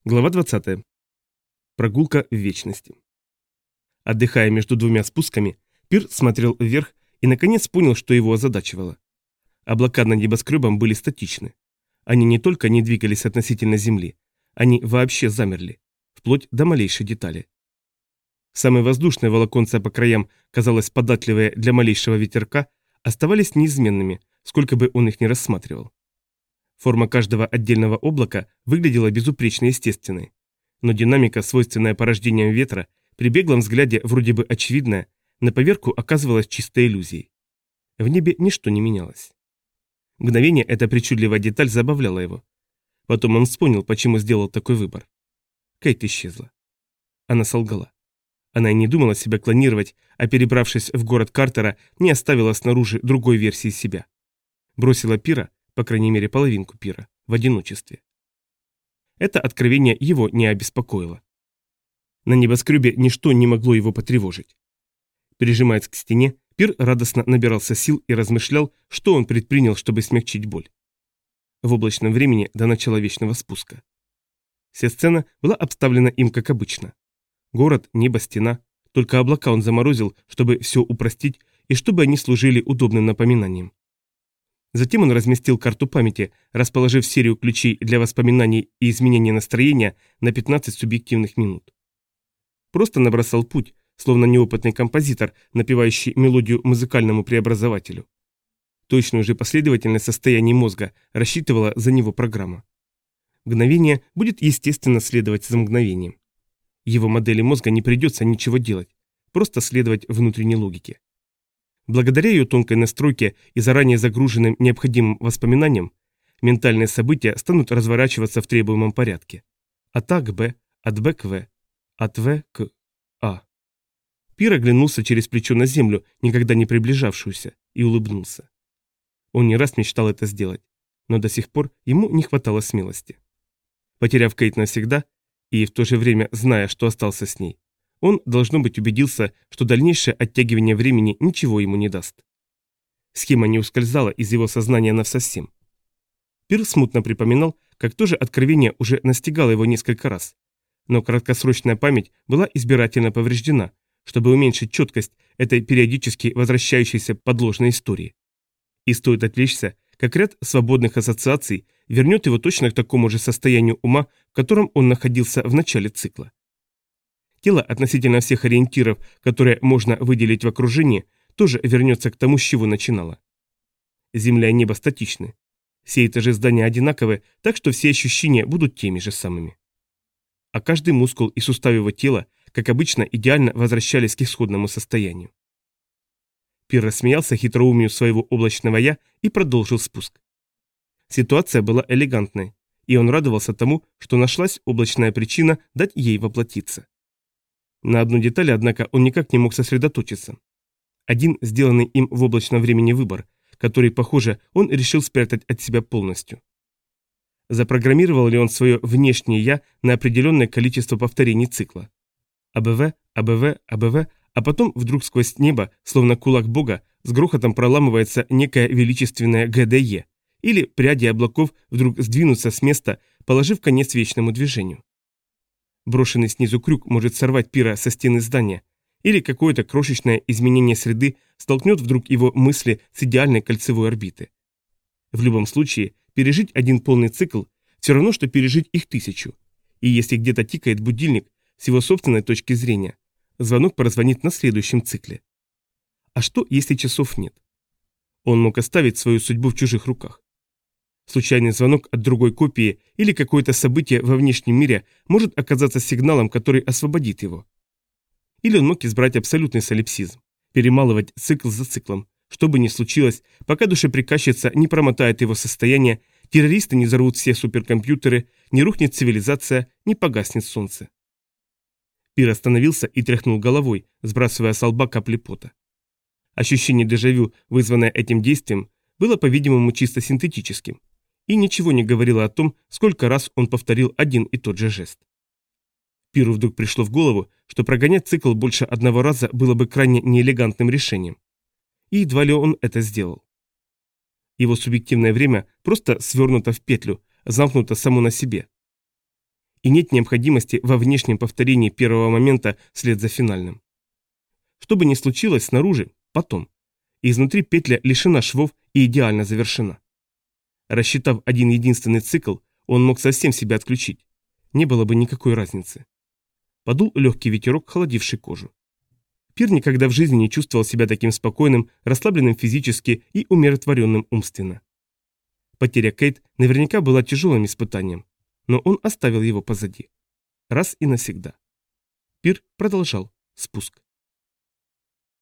Глава 20. Прогулка в вечности. Отдыхая между двумя спусками, Пир смотрел вверх и наконец понял, что его озадачивало. Облака над небоскребом были статичны. Они не только не двигались относительно Земли, они вообще замерли, вплоть до малейшей детали. Самые воздушные волоконца по краям, казалось податливые для малейшего ветерка, оставались неизменными, сколько бы он их ни рассматривал. Форма каждого отдельного облака выглядела безупречно естественной. Но динамика, свойственная порождениям ветра, при беглом взгляде вроде бы очевидная, на поверку оказывалась чистой иллюзией. В небе ничто не менялось. Мгновение эта причудливая деталь забавляла его. Потом он вспомнил, почему сделал такой выбор. Кейт исчезла. Она солгала. Она и не думала себя клонировать, а перебравшись в город Картера, не оставила снаружи другой версии себя. Бросила Пира, по крайней мере половинку Пира, в одиночестве. Это откровение его не обеспокоило. На небоскребе ничто не могло его потревожить. Прижимаясь к стене, Пир радостно набирался сил и размышлял, что он предпринял, чтобы смягчить боль. В облачном времени до начала вечного спуска. Вся сцена была обставлена им как обычно. Город, небо, стена. Только облака он заморозил, чтобы все упростить и чтобы они служили удобным напоминанием. Затем он разместил карту памяти, расположив серию ключей для воспоминаний и изменения настроения на 15 субъективных минут. Просто набросал путь, словно неопытный композитор, напевающий мелодию музыкальному преобразователю. Точную же последовательность состояний мозга рассчитывала за него программа. Мгновение будет естественно следовать за мгновением. Его модели мозга не придется ничего делать, просто следовать внутренней логике. Благодаря ее тонкой настройке и заранее загруженным необходимым воспоминаниям, ментальные события станут разворачиваться в требуемом порядке. От А к Б, от Б к В, от В к А. Пир оглянулся через плечо на землю, никогда не приближавшуюся, и улыбнулся. Он не раз мечтал это сделать, но до сих пор ему не хватало смелости. Потеряв Кейт навсегда, и в то же время зная, что остался с ней, он, должно быть, убедился, что дальнейшее оттягивание времени ничего ему не даст. Схема не ускользала из его сознания навсосем. Пир смутно припоминал, как тоже откровение уже настигало его несколько раз, но краткосрочная память была избирательно повреждена, чтобы уменьшить четкость этой периодически возвращающейся подложной истории. И стоит отвлечься, как ряд свободных ассоциаций вернет его точно к такому же состоянию ума, в котором он находился в начале цикла. Тело относительно всех ориентиров, которые можно выделить в окружении, тоже вернется к тому, с чего начинало. Земля и небо статичны. Все этажи здания одинаковы, так что все ощущения будут теми же самыми. А каждый мускул и сустав его тела, как обычно, идеально возвращались к исходному состоянию. Пир рассмеялся хитроумию своего облачного «я» и продолжил спуск. Ситуация была элегантной, и он радовался тому, что нашлась облачная причина дать ей воплотиться. На одну деталь, однако, он никак не мог сосредоточиться. Один сделанный им в облачном времени выбор, который, похоже, он решил спрятать от себя полностью. Запрограммировал ли он свое внешнее «я» на определенное количество повторений цикла? АБВ, АБВ, АБВ, а потом вдруг сквозь небо, словно кулак бога, с грохотом проламывается некое величественное ГДЕ, или пряди облаков вдруг сдвинутся с места, положив конец вечному движению. Брошенный снизу крюк может сорвать Пира со стены здания, или какое-то крошечное изменение среды столкнет вдруг его мысли с идеальной кольцевой орбиты. В любом случае, пережить один полный цикл все равно, что пережить их 1000. И если где-то тикает будильник, с его собственной точки зрения, звонок прозвонит на следующем цикле. А что, если часов нет? Он мог оставить свою судьбу в чужих руках. Случайный звонок от другой копии или какое-то событие во внешнем мире может оказаться сигналом, который освободит его. Или он мог избрать абсолютный солипсизм, перемалывать цикл за циклом, что бы ни случилось, пока душеприказчица не промотает его состояние, террористы не взорвут все суперкомпьютеры, не рухнет цивилизация, не погаснет солнце. Пир остановился и тряхнул головой, сбрасывая с лба капли пота. Ощущение дежавю, вызванное этим действием, было, по-видимому, чисто синтетическим, и ничего не говорило о том, сколько раз он повторил один и тот же жест. Пиру вдруг пришло в голову, что прогонять цикл больше одного раза было бы крайне неэлегантным решением. И едва ли он это сделал. Его субъективное время просто свернуто в петлю, замкнуто само на себе. и нет необходимости во внешнем повторении первого момента вслед за финальным. Что бы ни случилось снаружи, потом. И изнутри петля лишена швов и идеально завершена. Рассчитав один единственный цикл, он мог совсем себя отключить. Не было бы никакой разницы. Подул легкий ветерок, холодивший кожу. Пир никогда в жизни не чувствовал себя таким спокойным, расслабленным физически и умиротворенным умственно. Потеря Кейт наверняка была тяжелым испытанием, но он оставил его позади. Раз и навсегда. Пир продолжал спуск.